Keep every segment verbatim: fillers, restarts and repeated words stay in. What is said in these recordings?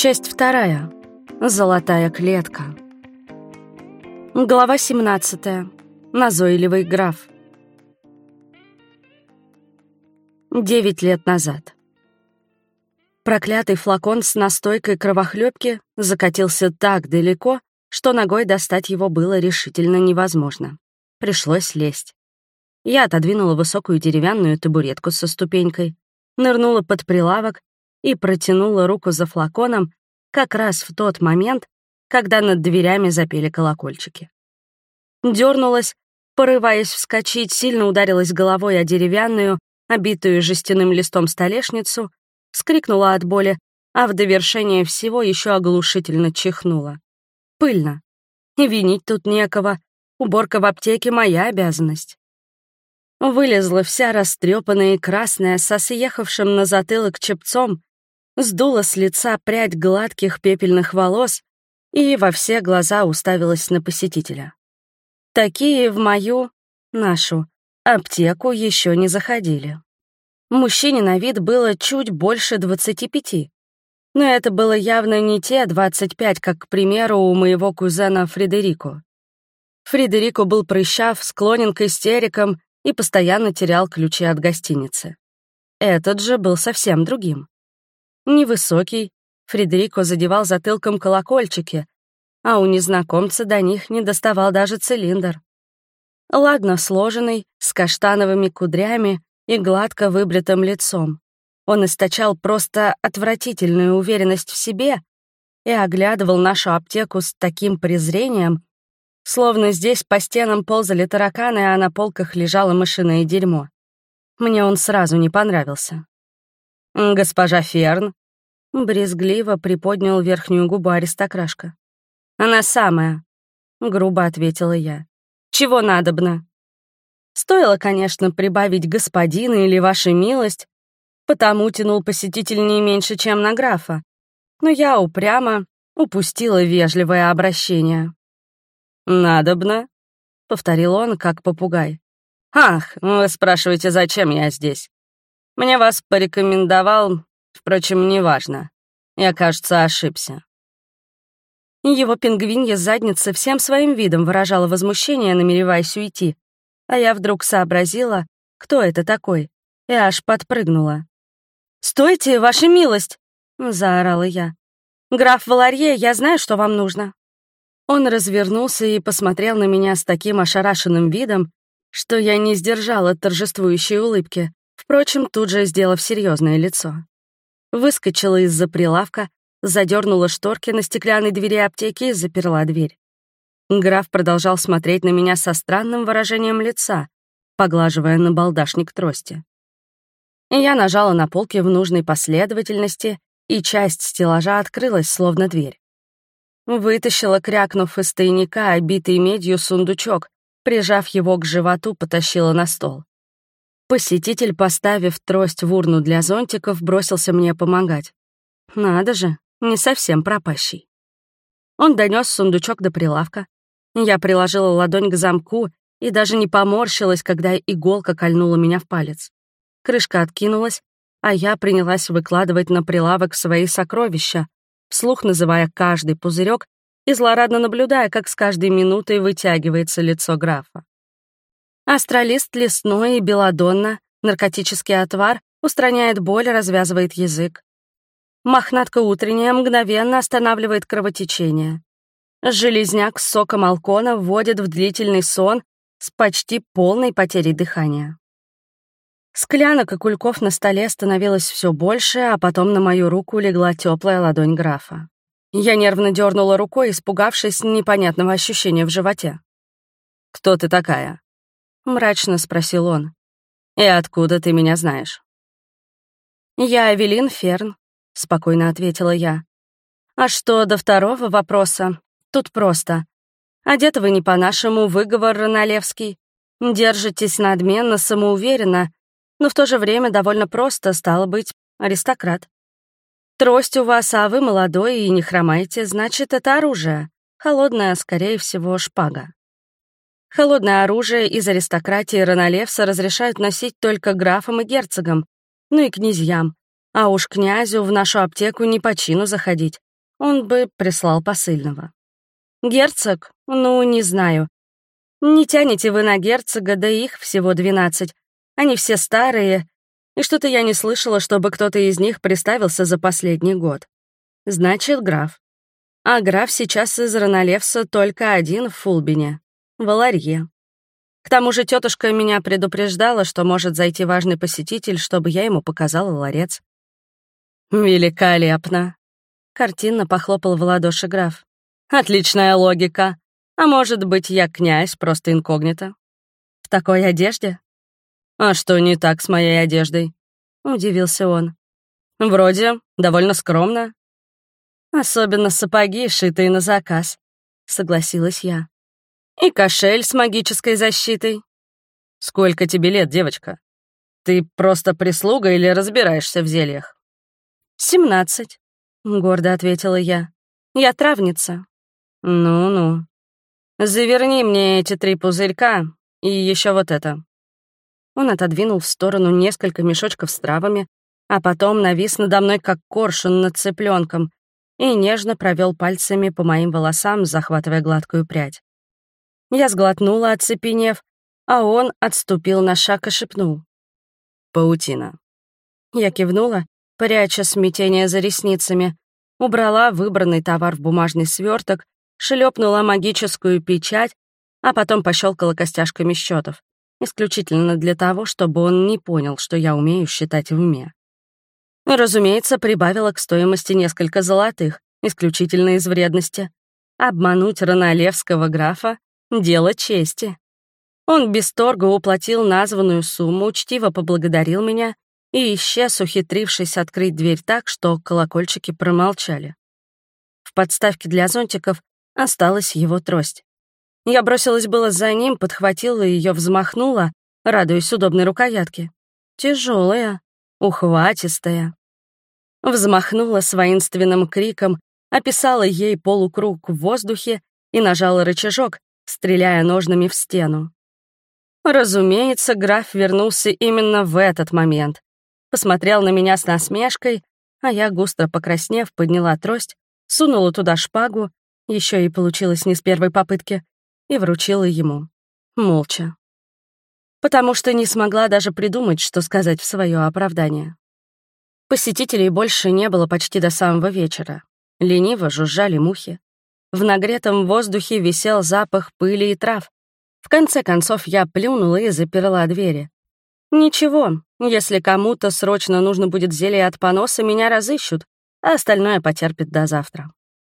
Часть вторая. Золотая клетка. Глава семнадцатая. Назойливый граф. Девять лет назад. Проклятый флакон с настойкой кровохлёбки закатился так далеко, что ногой достать его было решительно невозможно. Пришлось лезть. Я отодвинула высокую деревянную табуретку со ступенькой, нырнула под прилавок и протянула руку за флаконом как раз в тот момент, когда над дверями запели колокольчики. Дёрнулась, порываясь вскочить, сильно ударилась головой о деревянную, обитую жестяным листом столешницу, вскрикнула от боли, а в довершение всего еще оглушительно чихнула. Пыльно. И винить тут некого. Уборка в аптеке — моя обязанность. Вылезла вся растрепанная и красная, со съехавшим на затылок чепцом, сдула с лица прядь гладких пепельных волос и во все глаза уставилась на посетителя. Такие в мою, нашу, аптеку еще не заходили. Мужчине на вид было чуть больше двадцати пяти, но это было явно не те двадцать пять, как, к примеру, у моего кузена Фредерико. Фредерико был прыщав, склонен к истерикам и постоянно терял ключи от гостиницы. Этот же был совсем другим. Невысокий, Фредерико задевал затылком колокольчики, а у незнакомца до них не доставал даже цилиндр. Ладно сложенный, с каштановыми кудрями и гладко выбритым лицом. Он источал просто отвратительную уверенность в себе и оглядывал нашу аптеку с таким презрением, словно здесь по стенам ползали тараканы, а на полках лежало мышиное дерьмо. Мне он сразу не понравился. «Госпожа Ферн», — брезгливо приподнял верхнюю губу аристокрашка. «Она самая», — грубо ответила я. «Чего надобно?» Стоило, конечно, прибавить «господин» или «ваша милость», потому тянул посетитель не меньше, чем на графа, но я упрямо упустила вежливое обращение. «Надобно», — повторил он, как попугай. «Ах, вы спрашиваете, зачем я здесь? Мне вас порекомендовал, впрочем, неважно. Я, кажется, ошибся». Его пингвинья задница всем своим видом выражала возмущение, намереваясь уйти, а я вдруг сообразила, кто это такой, и аж подпрыгнула. «Стойте, ваша милость!» — заорала я. «Граф Валарье, я знаю, что вам нужно». Он развернулся и посмотрел на меня с таким ошарашенным видом, что я не сдержала торжествующей улыбки, впрочем, тут же сделав серьезное лицо. Выскочила из-за прилавка, задернула шторки на стеклянной двери аптеки и заперла дверь. Граф продолжал смотреть на меня со странным выражением лица, поглаживая набалдашник трости. Я нажала на полки в нужной последовательности, и часть стеллажа открылась, словно дверь. Вытащила, крякнув из тайника, обитый медью сундучок, прижав его к животу, потащила на стол. Посетитель, поставив трость в урну для зонтиков, бросился мне помогать. Надо же, не совсем пропащий. Он донес сундучок до прилавка. Я приложила ладонь к замку и даже не поморщилась, когда иголка кольнула меня в палец. Крышка откинулась, а я принялась выкладывать на прилавок свои сокровища, вслух называя каждый пузырек и злорадно наблюдая, как с каждой минутой вытягивается лицо графа. Астролист лесной и белладонна, наркотический отвар, устраняет боль, развязывает язык. Мохнатка утренняя мгновенно останавливает кровотечение. Железняк с соком алкона вводит в длительный сон с почти полной потерей дыхания. Склянок и кульков на столе становилось все больше, а потом на мою руку легла теплая ладонь графа. Я нервно дернула рукой, испугавшись непонятного ощущения в животе. «Кто ты такая?» — мрачно спросил он. «И откуда ты меня знаешь?» «Я Эвелин Ферн», — спокойно ответила я. «А что до второго вопроса? Тут просто. Одеты вы не по-нашему, выговор роналевский. Держитесь надменно, самоуверенно, но в то же время довольно просто, стало быть, аристократ. Трость у вас, а вы молодой и не хромаете, значит, это оружие. Холодное, скорее всего, шпага. Холодное оружие из аристократии Роналевса разрешают носить только графам и герцогам, ну и князьям, а уж князю в нашу аптеку не по чину заходить, он бы прислал посыльного. Герцог? Ну, не знаю. Не тянете вы на герцога, да их всего двенадцать. Они все старые, и что-то я не слышала, чтобы кто-то из них приставился за последний год. Значит, граф. А граф сейчас из Ранолевса только один в Фулбине — Валарье. К тому же тетушка меня предупреждала, что может зайти важный посетитель, чтобы я ему показала ларец. «Великолепно!» — картинно похлопал в ладоши граф. «Отличная логика. А может быть, я князь, просто инкогнито? В такой одежде?» «А что не так с моей одеждой?» — удивился он. «Вроде довольно скромно». «Особенно сапоги, шитые на заказ», — согласилась я. «И кошель с магической защитой». «Сколько тебе лет, девочка? Ты просто прислуга или разбираешься в зельях?» «Семнадцать», — гордо ответила я. «Я травница». «Ну-ну. Заверни мне эти три пузырька и еще вот это». Он отодвинул в сторону несколько мешочков с травами, а потом навис надо мной, как коршун над цыпленком, и нежно провел пальцами по моим волосам, захватывая гладкую прядь. Я сглотнула, оцепенев, а он отступил на шаг и шепнул. «Паутина». Я кивнула, пряча смятение за ресницами, убрала выбранный товар в бумажный сверток, шлепнула магическую печать, а потом пощелкала костяшками счетов, исключительно для того, чтобы он не понял, что я умею считать в уме. Разумеется, прибавила к стоимости несколько золотых, исключительно из вредности. Обмануть ранолевского графа — дело чести. Он без торга уплатил названную сумму, учтиво поблагодарил меня и исчез, ухитрившись открыть дверь так, что колокольчики промолчали. В подставке для зонтиков осталась его трость. Я бросилась было за ним, подхватила ее, взмахнула, радуясь удобной рукоятке. Тяжелая, ухватистая. Взмахнула с воинственным криком, описала ей полукруг в воздухе и нажала рычажок, стреляя ножнами в стену. Разумеется, граф вернулся именно в этот момент. Посмотрел на меня с насмешкой, а я, густо покраснев, подняла трость, сунула туда шпагу, еще и получилось не с первой попытки, и вручила ему. Молча. Потому что не смогла даже придумать, что сказать в свое оправдание. Посетителей больше не было почти до самого вечера. Лениво жужжали мухи. В нагретом воздухе висел запах пыли и трав. В конце концов я плюнула и заперла двери. Ничего, если кому-то срочно нужно будет зелье от поноса, меня разыщут, а остальное потерпит до завтра.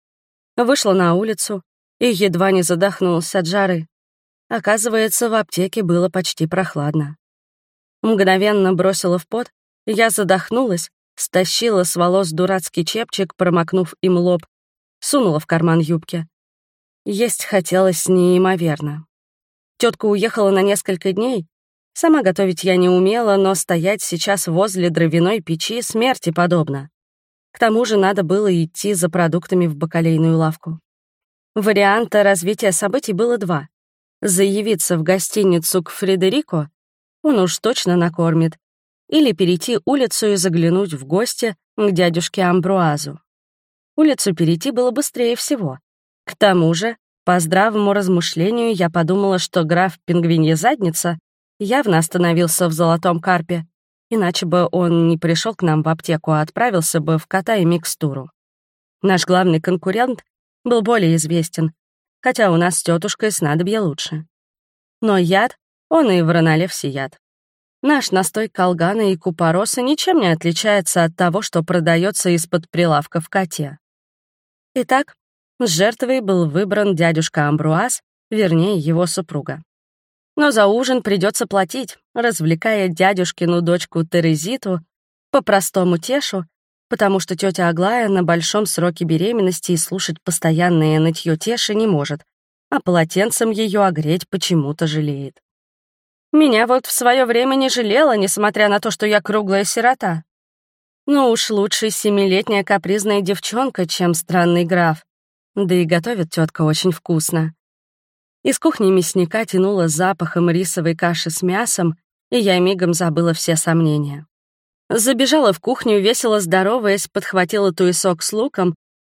Вышла на улицу и едва не задохнулась от жары. Оказывается, в аптеке было почти прохладно. Мгновенно бросила в пот, я задохнулась, стащила с волос дурацкий чепчик, промокнув им лоб, сунула в карман юбки. Есть хотелось неимоверно. Тетка уехала на несколько дней. Сама готовить я не умела, но стоять сейчас возле дровяной печи смерти подобно. К тому же надо было идти за продуктами в бакалейную лавку. Варианта развития событий было два. Заявиться в гостиницу к Фредерико, он уж точно накормит, или перейти улицу и заглянуть в гости к дядюшке Амбруазу. Улицу перейти было быстрее всего. К тому же, по здравому размышлению, я подумала, что граф Пингвинья Задница явно остановился в Золотом Карпе, иначе бы он не пришел к нам в аптеку, а отправился бы в кота и микстуру. Наш главный конкурент был более известен, хотя у нас с тетушкой снадобья лучше. Но яд, он и в Ранолевсе яд. Наш настой колгана и купороса ничем не отличается от того, что продается из-под прилавка в коте. Итак, с жертвой был выбран дядюшка Амбруаз, вернее, его супруга. Но за ужин придется платить, развлекая дядюшкину дочку Терезиту, по-простому Тешу, потому что тетя Аглая на большом сроке беременности и слушать постоянное нытье Теши не может, а полотенцем ее огреть почему-то жалеет. Меня вот в свое время не жалела, несмотря на то, что я круглая сирота. Ну уж лучше семилетняя капризная девчонка, чем странный граф. Да и готовит тетка очень вкусно. Из кухни мясника тянуло запахом рисовой каши с мясом, и я мигом забыла все сомнения. Забежала в кухню, весело здороваясь, подхватила туесок с луком,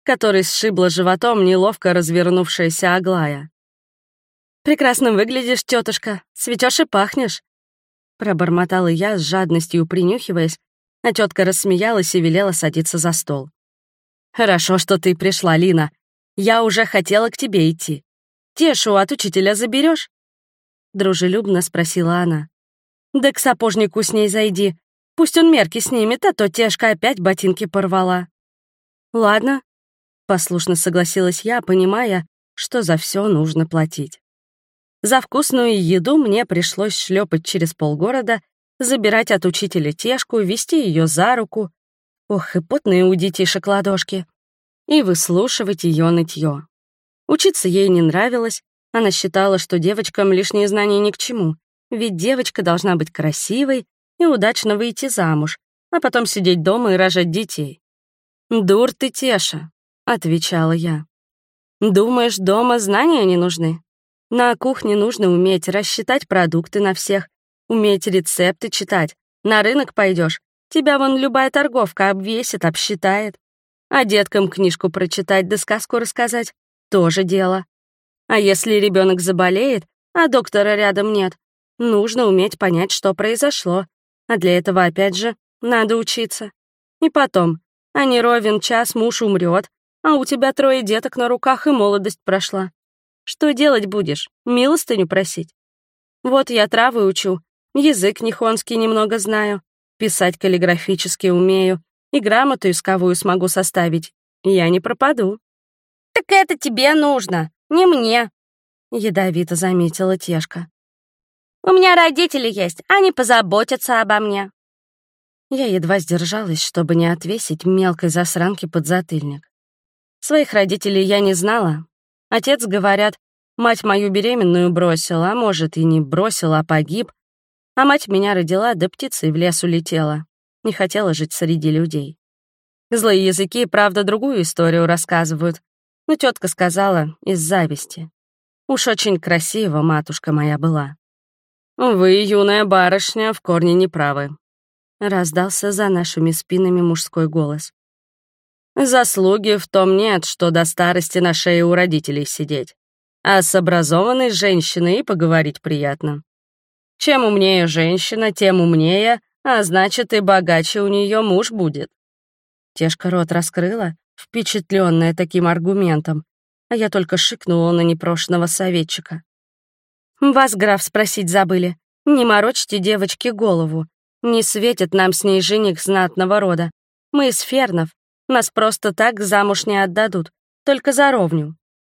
который сшибла животом неловко развернувшаяся Аглая. «Прекрасно выглядишь, тетушка, цветешь и пахнешь», — пробормотала я, с жадностью принюхиваясь, а тетка рассмеялась и велела садиться за стол. «Хорошо, что ты пришла, Лина. Я уже хотела к тебе идти. Тешу от учителя заберешь? Дружелюбно спросила она. «Да к сапожнику с ней зайди. Пусть он мерки снимет, а то Тешка опять ботинки порвала». «Ладно», — послушно согласилась я, понимая, что за все нужно платить. За вкусную еду мне пришлось шлепать через полгорода, забирать от учителя Тешку, вести ее за руку, ох, и потные у детишек ладошки, и выслушивать ее нытье. Учиться ей не нравилось, она считала, что девочкам лишние знания ни к чему, ведь девочка должна быть красивой и удачно выйти замуж, а потом сидеть дома и рожать детей. «Дур ты, Теша», — отвечала я. «Думаешь, дома знания не нужны? На кухне нужно уметь рассчитать продукты на всех, уметь рецепты читать. На рынок пойдешь, тебя вон любая торговка обвесит, обсчитает. А деткам книжку прочитать да сказку рассказать — тоже дело. А если ребенок заболеет, а доктора рядом нет, нужно уметь понять, что произошло. А для этого, опять же, надо учиться. И потом, а не ровен час муж умрет, а у тебя трое деток на руках и молодость прошла. Что делать будешь? Милостыню просить? Вот я травы учу, язык нихонский немного знаю, писать каллиграфически умею, и грамоту исковую смогу составить. Я не пропаду». «Так это тебе нужно, не мне», — ядовито заметила Тешка. «У меня родители есть, они позаботятся обо мне». Я едва сдержалась, чтобы не отвесить мелкой засранке подзатыльник. Своих родителей я не знала. Отец, говорят, мать мою беременную бросил, а может, и не бросил, а погиб. А мать меня родила, да птицей в лес улетела. Не хотела жить среди людей. Злые языки, правда, другую историю рассказывают, но тетка сказала из зависти. Уж очень красиво матушка моя была. «Вы, юная барышня, в корне неправы», — раздался за нашими спинами мужской голос. «Заслуги в том нет, что до старости на шее у родителей сидеть, а с образованной женщиной и поговорить приятно. Чем умнее женщина, тем умнее, а значит, и богаче у нее муж будет». Тешка рот раскрыла, впечатленная таким аргументом, а я только шикнула на непрошенного советчика. «Вас, граф, спросить забыли. Не морочьте девочке голову. Не светит нам с ней жених знатного рода. Мы из Фернов. Нас просто так замуж не отдадут, только за ровню».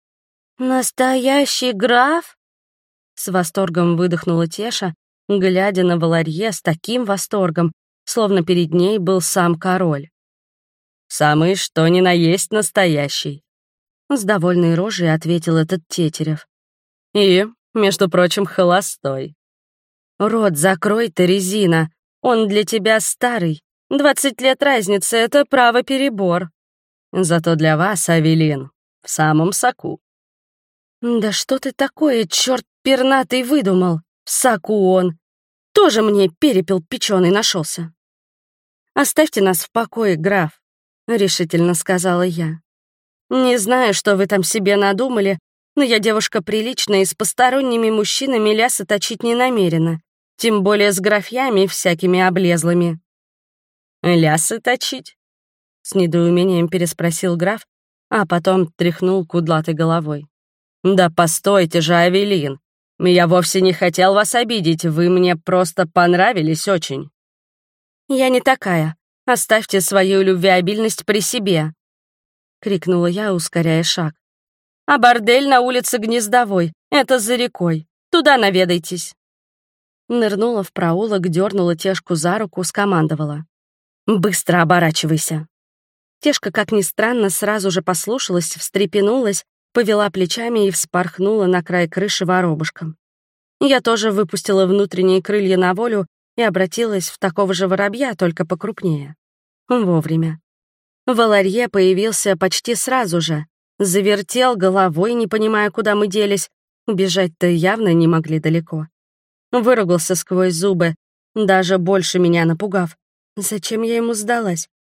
«Настоящий граф?» С восторгом выдохнула Теша, глядя на Валарье с таким восторгом, словно перед ней был сам король. «Самый что ни на есть настоящий», — с довольной рожей ответил этот Тетерев. «И, между прочим, холостой». «Рот закрой ты, резина, он для тебя старый. Двадцать лет разницы — это право перебор. Зато для вас, Авелин, в самом соку». «Да что ты такое, черт пернатый, выдумал? В соку он. Тоже мне перепел печеный нашелся». «Оставьте нас в покое, граф», — решительно сказала я. «Не знаю, что вы там себе надумали, но я девушка приличная и с посторонними мужчинами лясы точить не намерена, тем более с графьями всякими облезлыми». «Лясы точить?» — с недоумением переспросил граф, а потом тряхнул кудлатой головой. «Да постойте же, Авелин, я вовсе не хотел вас обидеть, вы мне просто понравились очень». «Я не такая. Оставьте свою любвеобильность при себе», — крикнула я, ускоряя шаг. «А бордель на улице Гнездовой, это за рекой. Туда наведайтесь». Нырнула в проулок, дернула Тешку за руку, скомандовала. «Быстро оборачивайся». Тешка, как ни странно, сразу же послушалась, встрепенулась, повела плечами и вспорхнула на край крыши воробушком. Я тоже выпустила внутренние крылья на волю и обратилась в такого же воробья, только покрупнее. Вовремя. Валарье появился почти сразу же, завертел головой, не понимая, куда мы делись, убежать-то явно не могли далеко. Выругался сквозь зубы, даже больше меня напугав. Зачем я ему сдалась?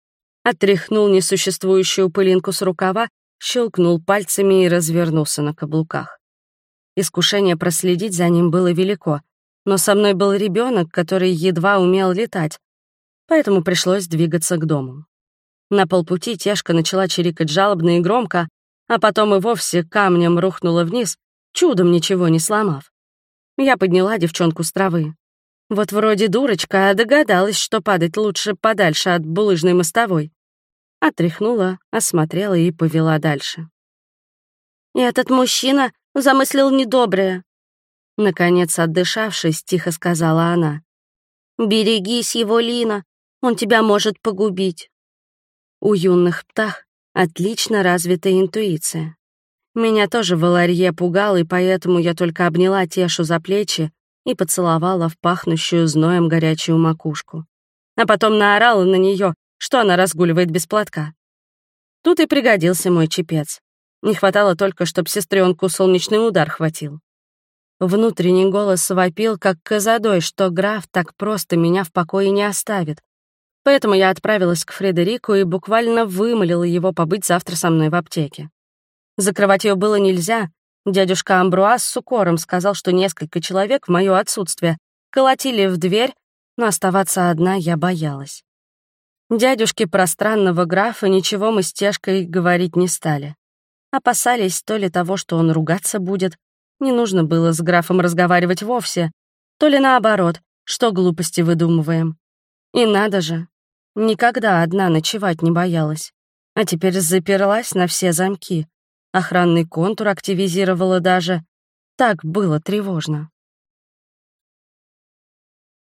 Отряхнул несуществующую пылинку с рукава, щелкнул пальцами и развернулся на каблуках. Искушение проследить за ним было велико, но со мной был ребенок, который едва умел летать, поэтому пришлось двигаться к дому. На полпути Тешка начала чирикать жалобно и громко, а потом и вовсе камнем рухнула вниз, чудом ничего не сломав. Я подняла девчонку с травы. Вот вроде дурочка, а догадалась, что падать лучше подальше от булыжной мостовой. Отряхнула, осмотрела и повела дальше. «И этот мужчина замыслил недоброе», — наконец, отдышавшись, тихо сказала она. «Берегись его, Лина, он тебя может погубить». У юных птах отлично развитая интуиция. Меня тоже Валарье пугал, и поэтому я только обняла Тешу за плечи и поцеловала в пахнущую зноем горячую макушку. А потом наорала на нее, что она разгуливает без платка. Тут и пригодился мой чепец. Не хватало только, чтоб сестренку солнечный удар хватил. Внутренний голос вопил, как козадой, что граф так просто меня в покое не оставит. Поэтому я отправилась к Фредерику и буквально вымолила его побыть завтра со мной в аптеке. Закрывать ее было нельзя. Дядюшка Амбруаз с укором сказал, что несколько человек в мое отсутствие колотили в дверь, но оставаться одна я боялась. Дядюшке пространного графа ничего мы с Тешкой говорить не стали. Опасались то ли того, что он ругаться будет, не нужно было с графом разговаривать вовсе, то ли наоборот, что глупости выдумываем. И надо же, никогда одна ночевать не боялась. А теперь заперлась на все замки. Охранный контур активизировала даже. Так было тревожно.